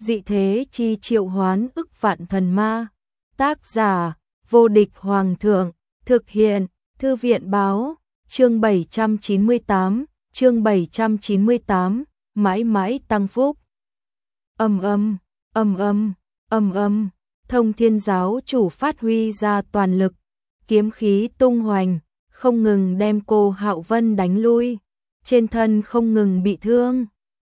Dị thế chi triệu hoán ức vạn thần ma. Tác giả: Vô địch hoàng thượng. Thực hiện: Thư viện báo. Chương 798, mãi mãi tăng phúc. Ầm ầm, ầm ầm, ầm ầm, Thông Thiên giáo chủ phát huy ra toàn lực, kiếm khí tung hoành, không ngừng đem Cô Hạo Vân đánh lui, trên thân không ngừng bị thương.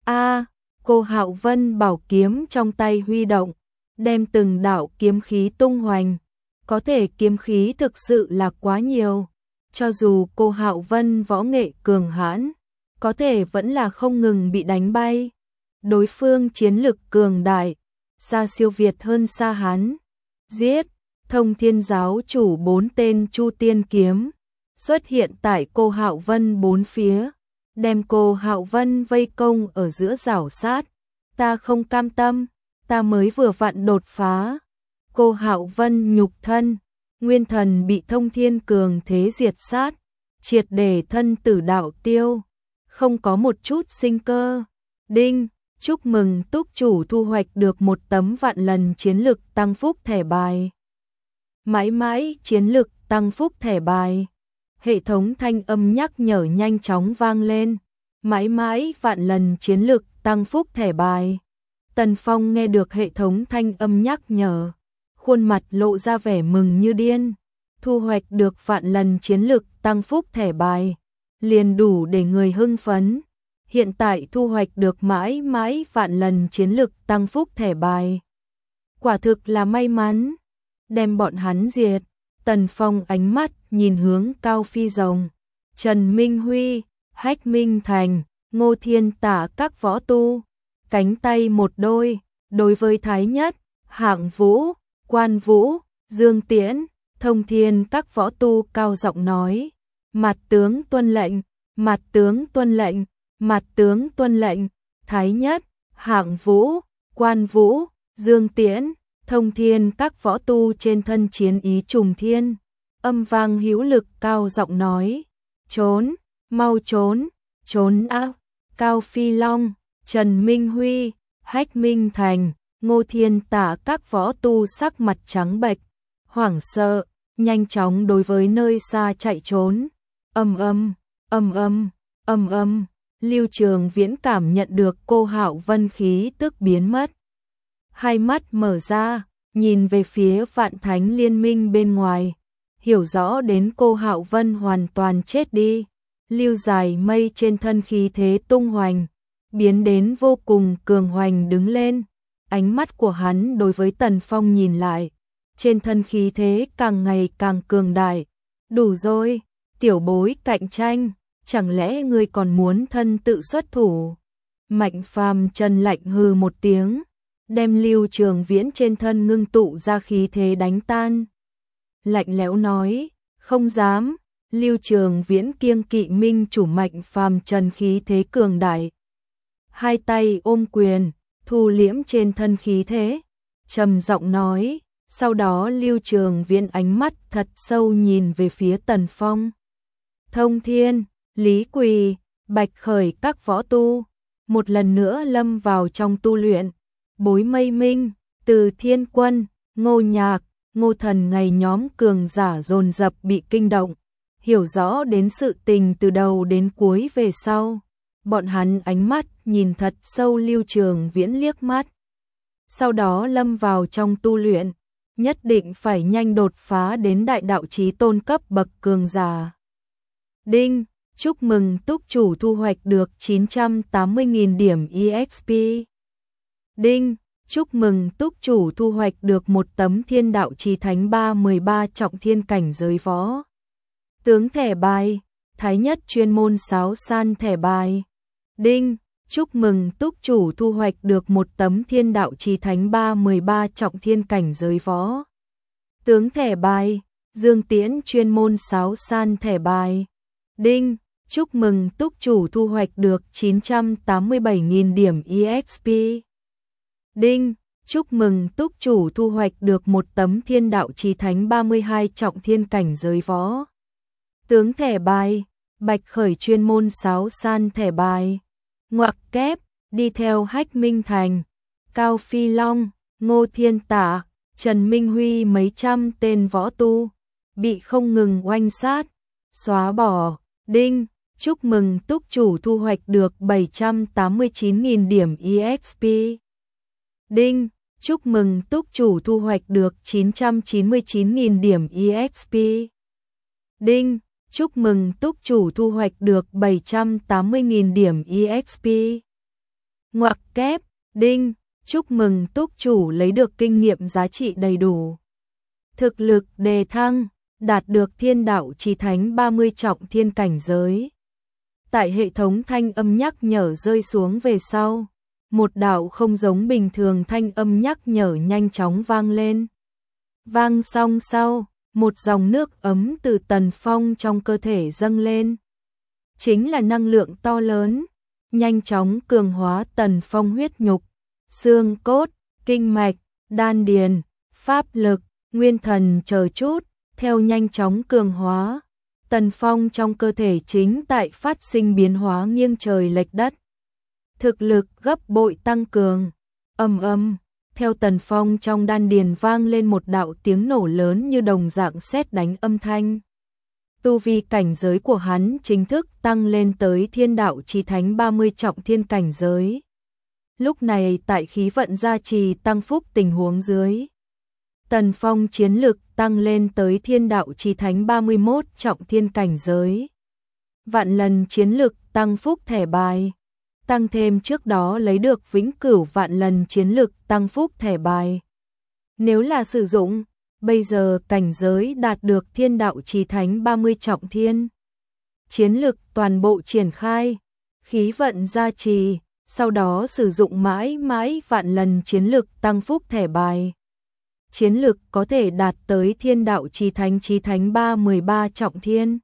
Cô Hạo Vân bảo kiếm trong tay huy động, đem từng đạo kiếm khí tung hoành, có thể kiếm khí thực sự là quá nhiều, cho dù Cô Hạo Vân võ nghệ cường hãn, có thể vẫn là không ngừng bị đánh bay. Đối phương chiến lực cường đại, xa siêu việt hơn xa hắn. Giết! Thông Thiên giáo chủ 4 tên Chu Tiên kiếm xuất hiện tại Cô Hạo Vân bốn phía, đem Cô Hạo Vân vây công ở giữa rảo sát. Ta không cam tâm, ta mới vừa vặn đột phá. Cô Hạo Vân nhục thân, nguyên thần bị Thông Thiên cường thế diệt sát, triệt để thân tử đạo tiêu, không có một chút sinh cơ. Đinh! Chúc mừng túc chủ thu hoạch được một tấm vạn lần chiến lực tăng phúc thẻ bài. Mãi mãi chiến lực tăng phúc thẻ bài. Hệ thống thanh âm nhắc nhở nhanh chóng vang lên. Mãi mãi vạn lần chiến lực tăng phúc thẻ bài. Tần Phong nghe được hệ thống thanh âm nhắc nhở, khuôn mặt lộ ra vẻ mừng như điên. Thu hoạch được vạn lần chiến lực tăng phúc thẻ bài, liền đủ để người hưng phấn. Hiện tại thu hoạch được mãi mãi vạn lần chiến lực tăng phúc thẻ bài, quả thực là may mắn. Đem bọn hắn diệt. Tần Phong ánh mắt nhìn hướng Cao Phi Rồng, Trần Minh Huy, Hách Minh Thành, Ngô Thiên Tả các võ tu, cánh tay một đôi, đối với Thái Nhất, Hạng Vũ, Quan Vũ, Dương Tiễn, Thông Thiên các võ tu cao giọng nói: Mặt tướng tuân lệnh, mặt tướng tuân lệnh, mặt tướng tuân lệnh. Thái Nhất, Hạng Vũ, Quan Vũ, Dương Tiễn, Thông Thiên các võ tu trên thân chiến ý trùng thiên, âm vang hữu lực cao giọng nói: Trốn, mau trốn, trốn á! Cao Phi Long, Trần Minh Huy, Hách Minh Thành, Ngô Thiên Tả các võ tu sắc mặt trắng bệch, hoảng sợ, nhanh chóng đối với nơi xa chạy trốn. Ầm ầm, ầm ầm, ầm ầm. Lưu Trường Viễn cảm nhận được Cô Hạo Vân khí tức biến mất, hai mắt mở ra, nhìn về phía Vạn Thánh Liên Minh bên ngoài, hiểu rõ đến Cô Hạo Vân hoàn toàn chết đi. Lưu dài mây trên thân khí thế tung hoành, biến đến vô cùng cường hoành đứng lên. Ánh mắt của hắn đối với Tần Phong nhìn lại, trên thân khí thế càng ngày càng cường đại. Đủ rồi, tiểu bối cạnh tranh, chẳng lẽ ngươi còn muốn thân tự xuất thủ? Mạnh Phàm Trần lạnh hừ một tiếng, đem Lưu Trường Viễn trên thân ngưng tụ ra khí thế đánh tan. Lạnh lẽo nói: Không dám. Lưu Trường Viễn kiêng kỵ minh chủ Mạnh Phàm Trần khí thế cường đại, hai tay ôm quyền, thu liễm trên thân khí thế, trầm giọng nói. Sau đó Lưu Trường Viễn ánh mắt thật sâu nhìn về phía Tần Phong. Thông Thiên, Lý Quỳ, Bạch Khởi các võ tu một lần nữa lâm vào trong tu luyện. Bối Mây Minh, Từ Thiên Quân, Ngô Nhạc, Ngô Thần ngày nhóm cường giả dồn dập bị kinh động, hiểu rõ đến sự tình từ đầu đến cuối về sau. Bọn hắn ánh mắt nhìn thật sâu Lưu Trường Viễn liếc mắt, sau đó lâm vào trong tu luyện, nhất định phải nhanh đột phá đến đại đạo chí tôn cấp bậc cường giả. Đinh! Chúc mừng túc chủ thu hoạch được 980.000 điểm EXP. Đinh! Chúc mừng túc chủ thu hoạch được một tấm Thiên Đạo Chí Thánh 313 trọng thiên cảnh giới võ tướng thẻ bài, Thái Nhất chuyên môn sáo san thẻ bài. Đinh! Chúc mừng túc chủ thu hoạch được một tấm Thiên Đạo Chí Thánh 313 trọng thiên cảnh giới võ tướng thẻ bài, Dương Tiễn chuyên môn sáo san thẻ bài. Đinh! Chúc mừng túc chủ thu hoạch được 987.000 điểm EXP. Đinh! Chúc mừng túc chủ thu hoạch được một tấm Thiên Đạo Chí Thánh 32 trọng thiên cảnh giới võ tướng thẻ bài, Bạch Khởi chuyên môn sáo san thẻ bài. Ngoặc kép, đi theo Hách Minh Thành, Cao Phi Long, Ngô Thiên Tả, Trần Minh Huy mấy trăm tên võ tu, bị không ngừng oanh sát, xóa bỏ. Đinh, chúc mừng túc chủ thu hoạch được 789.000 điểm EXP. Đinh, chúc mừng túc chủ thu hoạch được 999.000 điểm EXP. Đinh, chúc mừng túc chủ thu hoạch được 780.000 điểm EXP. Ngoặc kép. Đinh, chúc mừng túc chủ lấy được kinh nghiệm giá trị đầy đủ. Thực lực đề thăng, đạt được thiên đạo chí thánh 30 trọng thiên cảnh giới. Tại hệ thống thanh âm nhắc nhở rơi xuống về sau, một đạo không giống bình thường thanh âm nhắc nhở nhanh chóng vang lên. Vang xong sau, một dòng nước ấm từ Tần Phong trong cơ thể dâng lên. Chính là năng lượng to lớn, nhanh chóng cường hóa Tần Phong huyết nhục, xương cốt, kinh mạch, đan điền, pháp lực, nguyên thần chờ chút, theo nhanh chóng cường hóa. Tần Phong trong cơ thể chính tại phát sinh biến hóa nghiêng trời lệch đất. Thực lực gấp bội tăng cường. Ầm ầm, theo Tần Phong trong đan điền vang lên một đạo tiếng nổ lớn như đồng dạng sét đánh âm thanh. Tu vi cảnh giới của hắn chính thức tăng lên tới thiên đạo chí thánh 30 trọng thiên cảnh giới. Lúc này tại khí vận gia trì tăng phúc tình huống dưới, Tần Phong chiến lực tăng lên tới thiên đạo chí thánh 31 trọng thiên cảnh giới. Vạn lần chiến lực tăng phúc thẻ bài, tăng thêm trước đó lấy được vĩnh cửu vạn lần chiến lực tăng phúc thẻ bài. Nếu là sử dụng, bây giờ cảnh giới đạt được thiên đạo chí thánh 30 trọng thiên. Chiến lực toàn bộ triển khai, khí vận gia trì, sau đó sử dụng mãi mãi vạn lần chiến lực tăng phúc thẻ bài. Chiến lực có thể đạt tới thiên đạo chí thánh 13 trọng thiên.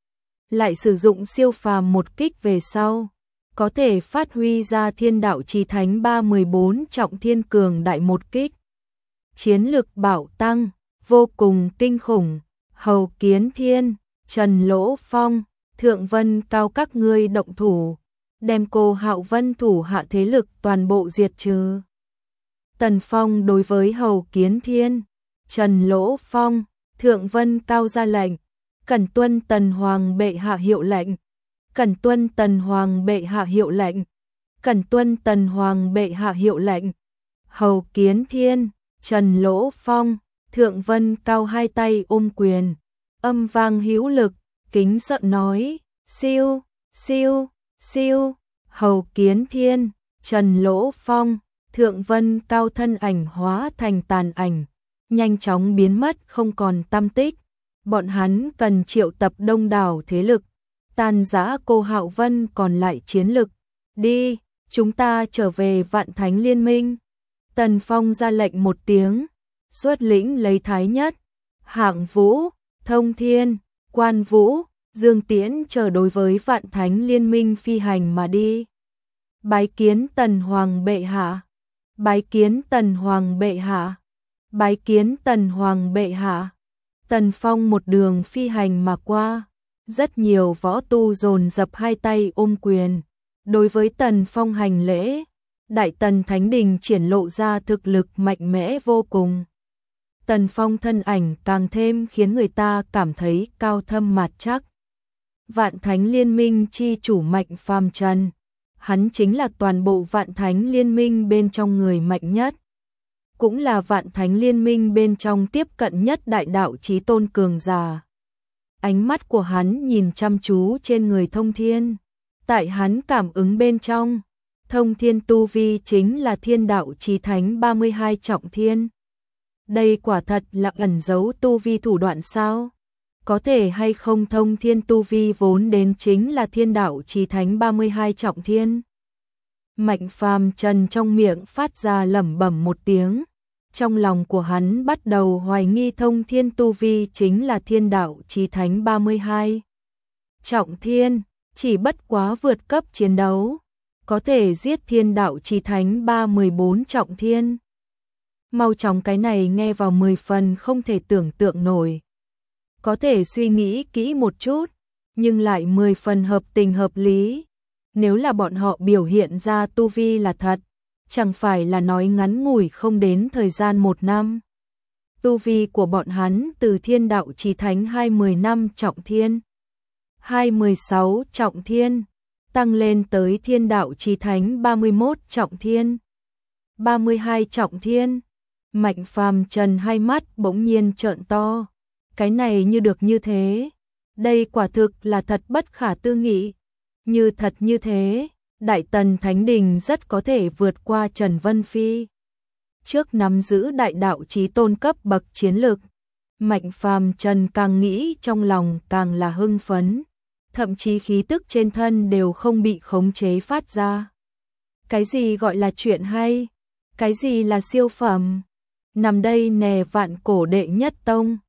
Lại sử dụng siêu phàm một kích về sau, có thể phát huy ra thiên đạo chí thánh 14 trọng thiên cường đại một kích. Chiến lực bảo tăng, vô cùng kinh khủng. Hầu Kiến Thiên, Trần Lỗ Phong, Thượng Vân Cao các ngươi động thủ, đem Cô Hạo Vân thủ hạ thế lực toàn bộ diệt trừ. Tần Phong đối với Hầu Kiến Thiên, Trần Lỗ Phong, Thượng Vân Cao ra lệnh, cẩn tuân Tần Hoàng bệ hạ hiệu lệnh, cẩn tuân Tần Hoàng bệ hạ hiệu lệnh, cẩn tuân Tần Hoàng bệ hạ hiệu lệnh. Hầu Kiến Thiên, Trần Lỗ Phong, Thượng Vân Cao hai tay ôm quyền, âm vang hữu lực, kính sợ nói, siêu, siêu, siêu. Hầu Kiến Thiên, Trần Lỗ Phong, Thượng Vân Cao thân ảnh hóa thành tàn ảnh, nhanh chóng biến mất không còn tăm tích. Bọn hắn cần triệu tập đông đảo thế lực, tàn giã Cô Hạo Vân còn lại chiến lực. Đi, chúng ta trở về Vạn Thánh Liên Minh. Tần Phong ra lệnh một tiếng, xuất lĩnh lấy Thái Nhất, Hạng Vũ, Thông Thiên, Quan Vũ, Dương Tiễn chờ đối với Vạn Thánh Liên Minh phi hành mà đi. Bái kiến Tần Hoàng bệ hạ, bái kiến Tần Hoàng bệ hạ, bái kiến Tần Hoàng bệ hạ. Tần Phong một đường phi hành mà qua, rất nhiều võ tu dồn dập hai tay ôm quyền, đối với Tần Phong hành lễ. Đại Tần Thánh Đình triển lộ ra thực lực mạnh mẽ vô cùng. Tần Phong thân ảnh càng thêm khiến người ta cảm thấy cao thâm mạt chắc. Vạn Thánh Liên Minh chi chủ Mạnh Phàm Trần, hắn chính là toàn bộ Vạn Thánh Liên Minh bên trong người mạnh nhất, cũng là Vạn Thánh Liên Minh bên trong tiếp cận nhất đại đạo chí tôn cường giả. Ánh mắt của hắn nhìn chăm chú trên người Thông Thiên, tại hắn cảm ứng bên trong, Thông Thiên tu vi chính là thiên đạo chí thánh 32 trọng thiên. Đây quả thật là ẩn giấu tu vi thủ đoạn sao? Có thể hay không Thông Thiên tu vi vốn đến chính là thiên đạo chí thánh 32 trọng thiên? Mạnh Phàm Trần trong miệng phát ra lẩm bẩm một tiếng, trong lòng của hắn bắt đầu hoài nghi Thông Thiên tu vi chính là thiên đạo chí thánh 32 trọng thiên, chỉ bất quá vượt cấp chiến đấu, có thể giết thiên đạo chí thánh 14 trọng thiên. Mau chóng, cái này nghe vào 10 phần không thể tưởng tượng nổi. Có thể suy nghĩ kỹ một chút, nhưng lại 10 phần hợp tình hợp lý. Nếu là bọn họ biểu hiện ra tu vi là thật, chẳng phải là nói ngắn ngủi không đến thời gian 1 năm. Tu vi của bọn hắn từ thiên đạo chí thánh 20 năm trọng thiên, 26 trọng thiên, tăng lên tới thiên đạo chí thánh 31 trọng thiên, 32 trọng thiên. Mạnh Phàm Trần hai mắt bỗng nhiên trợn to. Cái này như được như thế, đây quả thực là thật bất khả tư nghị. Như thật như thế, Đại Tần Thánh Đình rất có thể vượt qua Trần Vân Phi. Trước nắm giữ đại đạo chí tôn cấp bậc chiến lực, Mạnh Phàm Trần càng nghĩ trong lòng càng là hưng phấn, thậm chí khí tức trên thân đều không bị khống chế phát ra. Cái gì gọi là chuyện hay? Cái gì là siêu phẩm? Nằm đây nè vạn cổ đệ nhất tông.